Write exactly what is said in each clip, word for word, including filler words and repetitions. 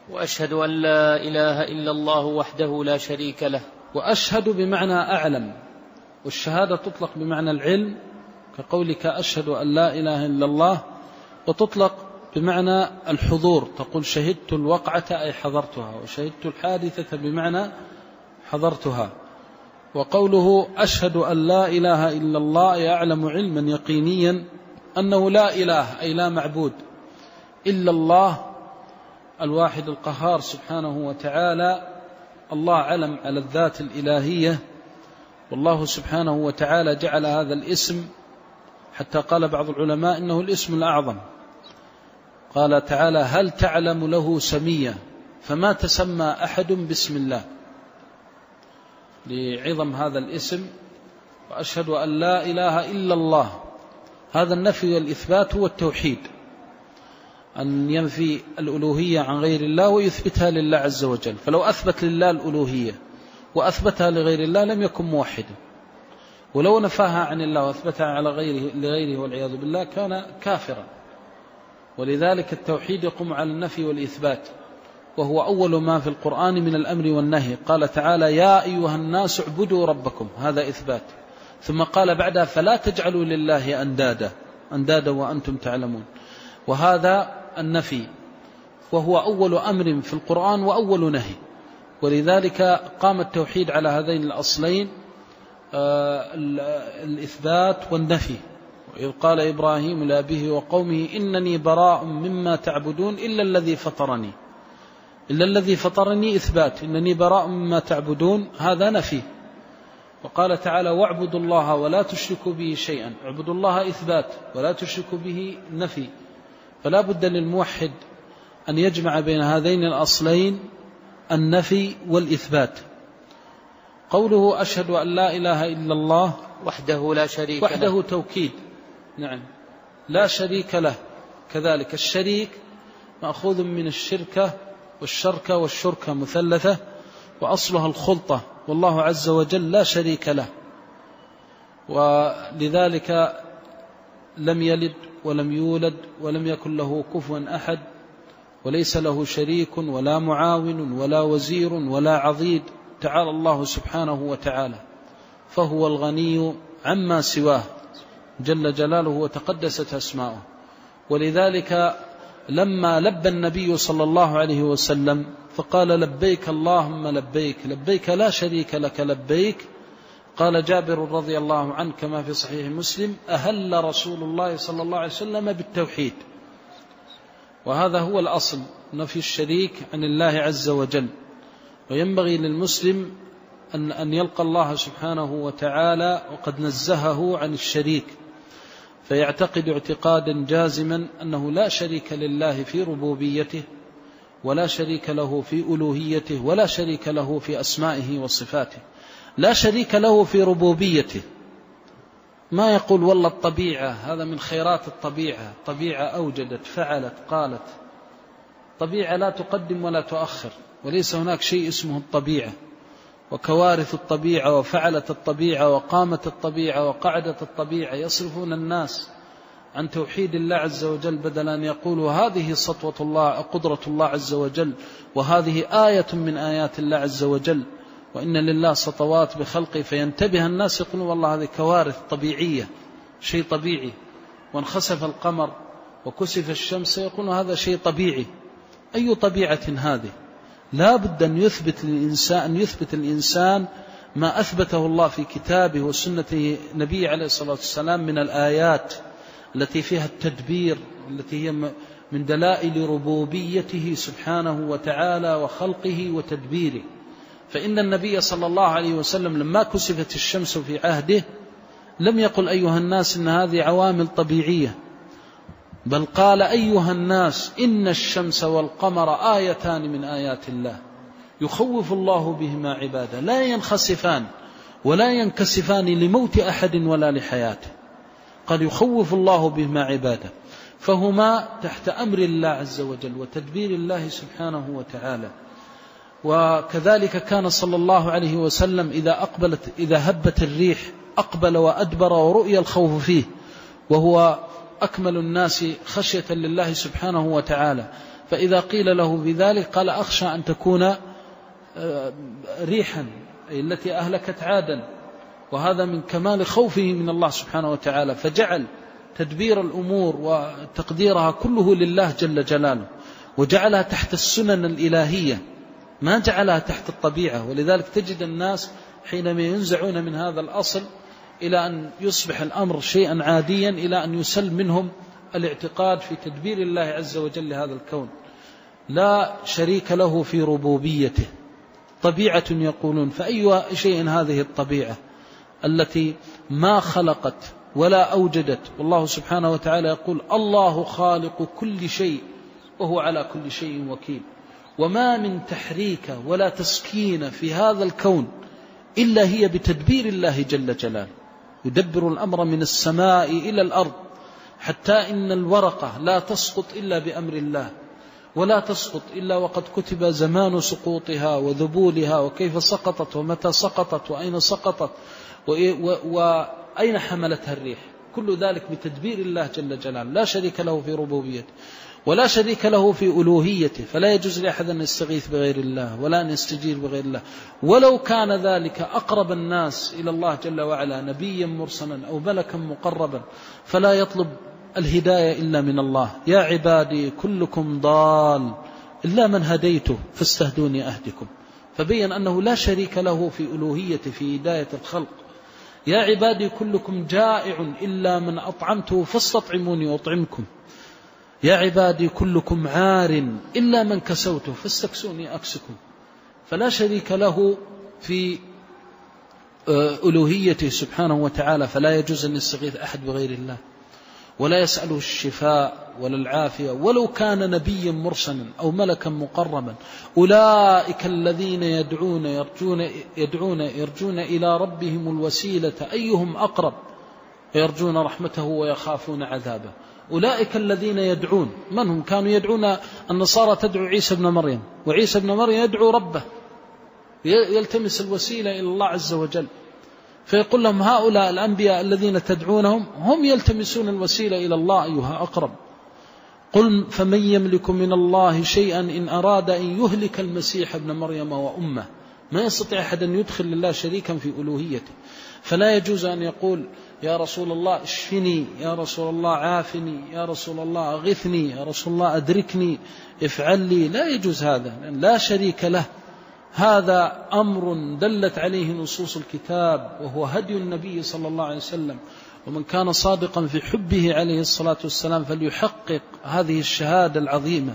وأشهد أن لا إله إلا الله وحده لا شريك له. وأشهد بمعنى أعلم، والشهادة تطلق بمعنى العلم كقولك أشهد أن لا إله إلا الله، وتطلق بمعنى الحضور، تقول شهدت الوقعة أي حضرتها، وشهدت الحادثة بمعنى حضرتها. وقوله أشهد أن لا إله إلا الله يعلم علما يقينيا أنه لا إله أي لا معبود إلا الله الواحد القهار سبحانه وتعالى. الله علم على الذات الإلهية، والله سبحانه وتعالى جعل هذا الاسم، حتى قال بعض العلماء إنه الاسم الأعظم. قال تعالى هل تعلم له سميا، فما تسمى أحد باسم الله لعظم هذا الاسم. وأشهد أن لا إله إلا الله، هذا النفي والإثبات هو التوحيد، أن ينفي الألوهية عن غير الله ويثبتها لله عز وجل. فلو أثبت لله الألوهية وأثبتها لغير الله لم يكن موحدا، ولو نفاها عن الله وأثبتها على غيره لغيره والعياذ بالله كان كافرا. ولذلك التوحيد يقوم على النفي والإثبات، وهو أول ما في القرآن من الأمر والنهي. قال تعالى يا أيها الناس اعبدوا ربكم، هذا إثبات. ثم قال بعدها فلا تجعلوا لله أندادا أندادا وأنتم تعلمون، وهذا النفي، وهو أول أمر في القرآن وأول نهي. ولذلك قام التوحيد على هذين الأصلين، الإثبات والنفي. وإذ قال إبراهيم لأبيه وقومه إنني براء مما تعبدون إلا الذي فطرني. إلا الذي فطرني إثبات، إنني براء مما تعبدون هذا نفي. وقال تعالى واعبدوا الله ولا تشركوا به شيئا، اعبدوا الله إثبات ولا تشركوا به نفي. فلا بد للموحد أن يجمع بين هذين الأصلين النفي والإثبات. قوله أشهد أن لا إله إلا الله وحده لا شريك له، وحده توكيد، نعم، لا شريك له. كذلك الشريك مأخوذ من الشركة والشركة والشركة مثلثة، وأصلها الخلطة، والله عز وجل لا شريك له، ولذلك لم يلد ولم يولد ولم يكن له كفوا أحد، وليس له شريك ولا معاون ولا وزير ولا عضيد. تعالى الله سبحانه وتعالى، فهو الغني عما سواه جل جلاله وتقدست أسماؤه. ولذلك لما لبى النبي صلى الله عليه وسلم فقال لبيك اللهم لبيك لبيك لا شريك لك لبيك، قال جابر رضي الله عنه كما في صحيح مسلم أهل رسول الله صلى الله عليه وسلم بالتوحيد. وهذا هو الأصل، نفي الشريك عن الله عز وجل. وينبغي للمسلم أن, أن يلقى الله سبحانه وتعالى وقد نزهه عن الشريك، فيعتقد اعتقادا جازما أنه لا شريك لله في ربوبيته، ولا شريك له في ألوهيته، ولا شريك له في أسمائه وصفاته. لا شريك له في ربوبيته، ما يقول والله الطبيعة، هذا من خيرات الطبيعة، طبيعة أوجدت فعلت قالت. طبيعة لا تقدم ولا تؤخر، وليس هناك شيء اسمه الطبيعة. وكوارث الطبيعة وفعلت الطبيعة وقامت الطبيعة وقعدت الطبيعة يصرفون الناس عن توحيد الله عز وجل، بدل أن يقولوا هذه سطوة الله قدرة الله عز وجل، وهذه آية من آيات الله عز وجل، وإن لله سطوات بخلقه. فينتبه الناس يقولون والله هذه كوارث طبيعية، شيء طبيعي. وانخسف القمر وكسف الشمس يقولون هذا شيء طبيعي. أي طبيعة هذه؟ لا بد أن يثبت الإنسان, أن يثبت الإنسان ما أثبته الله في كتابه وسنة نبيه عليه الصلاة والسلام من الآيات التي فيها التدبير، التي هي من دلائل ربوبيته سبحانه وتعالى وخلقه وتدبيره. فإن النبي صلى الله عليه وسلم لما كسفت الشمس في عهده لم يقل أيها الناس إن هذه عوامل طبيعية، بل قال أيها الناس إن الشمس والقمر آيتان من آيات الله يخوف الله بهما عباده لا ينخسفان ولا ينكسفان لموت أحد ولا لحياته. قد يخوف الله بهما عباده، فهما تحت أمر الله عز وجل وتدبير الله سبحانه وتعالى. وكذلك كان صلى الله عليه وسلم إذا أقبلت إذا هبت الريح أقبل وأدبر ورؤي الخوف فيه، وهو أكمل الناس خشية لله سبحانه وتعالى، فإذا قيل له بذلك قال أخشى أن تكون ريحا التي أهلكت عادا، وهذا من كمال خوفه من الله سبحانه وتعالى، فجعل تدبير الأمور وتقديرها كله لله جل جلاله، وجعلها تحت السنن الإلهية، ما جعلها تحت الطبيعة. ولذلك تجد الناس حينما ينزعون من هذا الأصل إلى أن يصبح الأمر شيئا عاديا، إلى أن يسل منهم الاعتقاد في تدبير الله عز وجل لهذا الكون. لا شريك له في ربوبيته، طبيعة يقولون، فأي شيء هذه الطبيعة التي ما خلقت ولا أوجدت؟ والله سبحانه وتعالى يقول الله خالق كل شيء وهو على كل شيء وكيل. وما من تحريك ولا تسكين في هذا الكون إلا هي بتدبير الله جل جلاله، يدبر الأمر من السماء إلى الأرض، حتى إن الورقة لا تسقط إلا بأمر الله، ولا تسقط إلا وقد كتب زمان سقوطها وذبولها وكيف سقطت ومتى سقطت وأين سقطت وأين حملتها الريح، كل ذلك بتدبير الله جل جلاله. لا شريك له في ربوبيته ولا شريك له في ألوهيته، فلا يجوز لأحد أن يستغيث بغير الله ولا أن يستجير بغير الله، ولو كان ذلك أقرب الناس إلى الله جل وعلا نبيا مرسلا أو ملكا مقربا، فلا يطلب الهداية إلا من الله. يا عبادي كلكم ضال إلا من هديته فاستهدوني أهدكم، فبين أنه لا شريك له في ألوهيته في هداية الخلق. يا عبادي كلكم جائع إلا من أطعمته فاستطعموني أطعمكم. يا عبادي كلكم عار إلا من كسوته فاستكسوني أكسكم. فلا شريك له في ألوهيته سبحانه وتعالى، فلا يجوز أن يستغيث أحد بغير الله، ولا يسأله الشفاء ولا العافية ولو كان نبيا مرسلا أو ملكا مقربا. أولئك الذين يدعون يرجون, يدعون يرجون إلى ربهم الوسيلة أيهم أقرب، يرجون رحمته ويخافون عذابه. أولئك الذين يدعون، من هم؟ كانوا يدعون، النصارى تدعو عيسى ابن مريم، وعيسى ابن مريم يدعو ربه، يلتمس الوسيلة إلى الله عز وجل، فيقول لهم هؤلاء الأنبياء الذين تدعونهم هم يلتمسون الوسيلة إلى الله أيها أقرب. قل فمن يملك من الله شيئا إن أراد أن يهلك المسيح ابن مريم وأمه. ما يستطيع أحد أن يدخل لله شريكا في ألوهيته، فلا يجوز أن يقول يا رسول الله اشفني، يا رسول الله عافني، يا رسول الله أغثني، يا رسول الله أدركني، افعل لي. لا يجوز هذا، لا شريك له. هذا أمر دلت عليه نصوص الكتاب، وهو هدي النبي صلى الله عليه وسلم. ومن كان صادقا في حبه عليه الصلاة والسلام فليحقق هذه الشهادة العظيمة،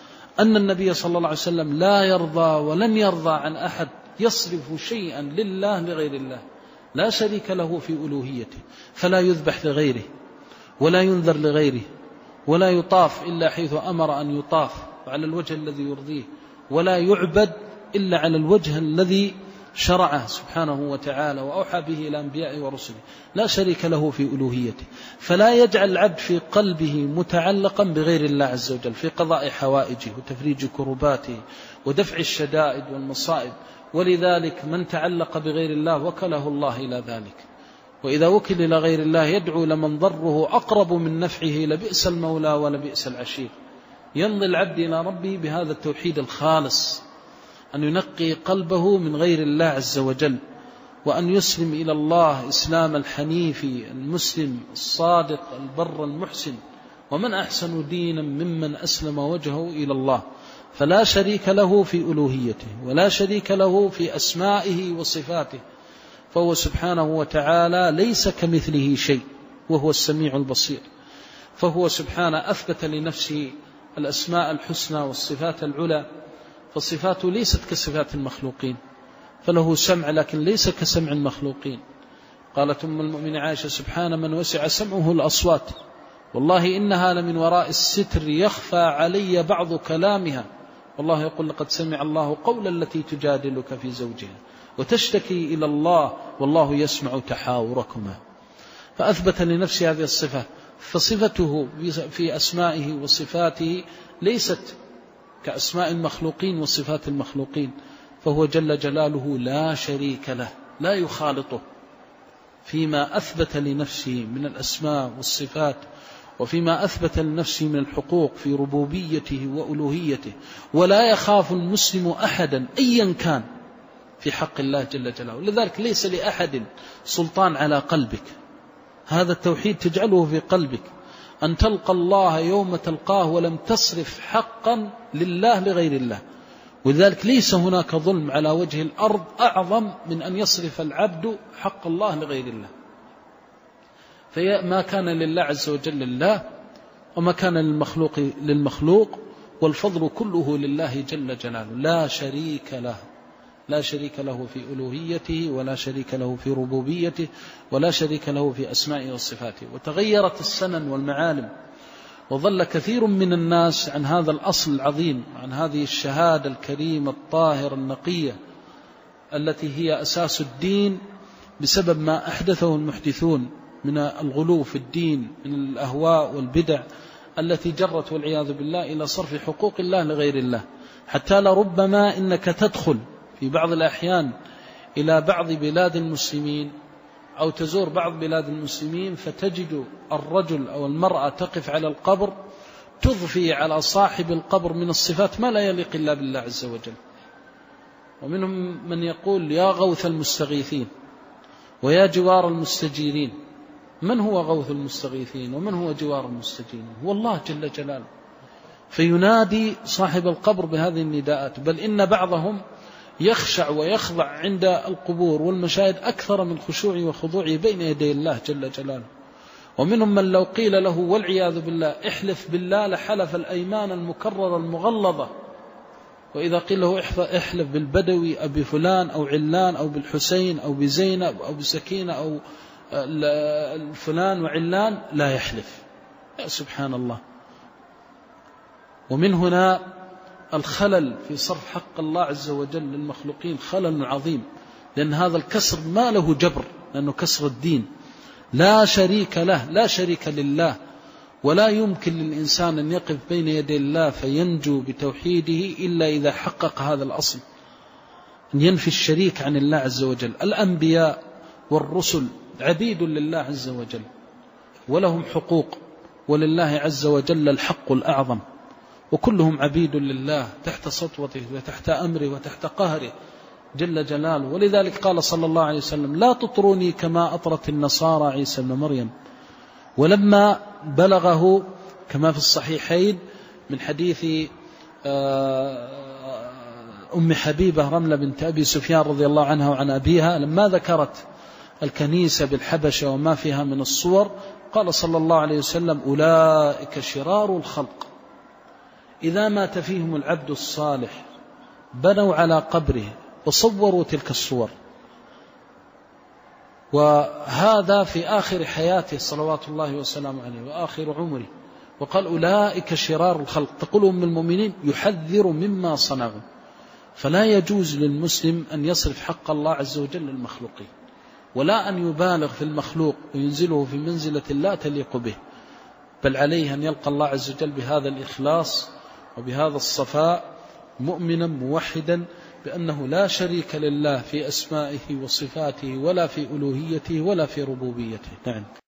أن النبي صلى الله عليه وسلم لا يرضى ولن يرضى عن أحد يصرف شيئا لله لغير الله، لا شريك له في ألوهيته، فلا يذبح لغيره ولا ينذر لغيره ولا يطاف إلا حيث أمر أن يطاف على الوجه الذي يرضيه، ولا يعبد إلا على الوجه الذي شرعه سبحانه وتعالى وأوحى به إلى أنبيائه ورسله. لا شريك له في ألوهيته، فلا يجعل العبد في قلبه متعلقا بغير الله عز وجل في قضاء حوائجه وتفريج كرباته ودفع الشدائد والمصائب. ولذلك من تعلق بغير الله وكله الله إلى ذلك، وإذا وكل إلى غير الله يدعو لمن ضره أقرب من نفعه لبئس المولى ولبئس العشير. يمضي العبد إلى ربه بهذا التوحيد الخالص، أن ينقي قلبه من غير الله عز وجل، وأن يسلم إلى الله إسلام الحنيفي المسلم الصادق البر المحسن. ومن أحسن دينا ممن أسلم وجهه إلى الله. فلا شريك له في ألوهيته ولا شريك له في أسمائه وصفاته، فهو سبحانه وتعالى ليس كمثله شيء وهو السميع البصير. فهو سبحانه أثبت لنفسه الأسماء الحسنى والصفات العلى، فالصفات ليست كصفات المخلوقين، فله سمع لكن ليس كسمع المخلوقين. قالت أم المؤمنين عائشة سبحان من وسع سمعه الأصوات، والله إنها لمن وراء الستر يخفى علي بعض كلامها، والله يقول لقد سمع الله قول التي تجادلك في زوجها وتشتكي إلى الله والله يسمع تحاوركما. فأثبت لنفسه هذه الصفة، فصفته في أسمائه وصفاته ليست كأسماء المخلوقين وصفات المخلوقين، فهو جل جلاله لا شريك له، لا يخالطه فيما أثبت لنفسه من الأسماء والصفات وفيما أثبت لنفسه من الحقوق في ربوبيته وألوهيته، ولا يخاف المسلم أحدا أيا كان في حق الله جل جلاله. لذلك ليس لأحد سلطان على قلبك، هذا التوحيد تجعله في قلبك، أن تلقى الله يوم تلقاه ولم تصرف حقا لله لغير الله. ولذلك ليس هناك ظلم على وجه الأرض أعظم من أن يصرف العبد حق الله لغير الله. فما كان لله عز وجل لله، وما كان للمخلوق للمخلوق، والفضل كله لله جل جلاله، لا شريك له، لا شريك له في ألوهيته، ولا شريك له في ربوبيته، ولا شريك له في أسمائه وصفاته. وتغيرت السنن والمعالم، وظل كثير من الناس عن هذا الأصل العظيم، عن هذه الشهادة الكريمة الطاهرة النقية التي هي أساس الدين، بسبب ما أحدثه المحدثون من الغلو في الدين، من الأهواء والبدع التي جرت والعياذ بالله إلى صرف حقوق الله لغير الله. حتى لربما إنك تدخل في بعض الأحيان إلى بعض بلاد المسلمين أو تزور بعض بلاد المسلمين، فتجد الرجل أو المرأة تقف على القبر تضفي على صاحب القبر من الصفات ما لا يليق إلا بالله عز وجل. ومنهم من يقول يا غوث المستغيثين ويا جوار المستجيرين. من هو غوث المستغيثين ومن هو جوار المستجيرين؟ هو الله جل جلاله. فينادي صاحب القبر بهذه النداءات، بل إن بعضهم يخشع ويخضع عند القبور والمشاهد أكثر من خشوعه وخضوعه بين يدي الله جل جلاله. ومنهم من لو قيل له والعياذ بالله احلف بالله لحلف الأيمان المكررة المغلظة، وإذا قيل له احلف بالبدوي أو بفلان أو علان أو بالحسين أو بزينب أو بسكينة أو الفلان وعلان لا يحلف. يا سبحان الله. ومن هنا الخلل في صرف حق الله عز وجل للمخلوقين خلل عظيم، لأن هذا الكسر ما له جبر، لأنه كسر الدين. لا شريك له، لا شريك لله، ولا يمكن للإنسان أن يقف بين يدي الله فينجو بتوحيده إلا إذا حقق هذا الأصل، أن ينفي الشريك عن الله عز وجل. الأنبياء والرسل عبيد لله عز وجل ولهم حقوق، ولله عز وجل الحق الأعظم، وكلهم عبيد لله تحت سطوته وتحت أمره وتحت قهره جل جلاله. ولذلك قال صلى الله عليه وسلم لا تطروني كما أطرت النصارى عيسى ابن مريم. ولما بلغه كما في الصحيحين من حديث أم حبيبة رملة بنت أبي سفيان رضي الله عنها وعن أبيها، لما ذكرت الكنيسة بالحبشة وما فيها من الصور، قال صلى الله عليه وسلم أولئك شرار الخلق، إذا مات فيهم العبد الصالح بنوا على قبره وصوروا تلك الصور. وهذا في آخر حياته صلوات الله وسلامه عليه وآخر عمره، وقال أولئك شرار الخلق. تقول أم المؤمنين يحذر مما صنعوا. فلا يجوز للمسلم أن يصرف حق الله عز وجل للمخلوقين، ولا أن يبالغ في المخلوق وينزله في منزلة لا تليق به، بل عليه أن يلقى الله عز وجل بهذا الإخلاص وبهذا الصفاء، مؤمنا موحدا بأنه لا شريك لله في أسمائه وصفاته، ولا في ألوهيته، ولا في ربوبيته. نعم.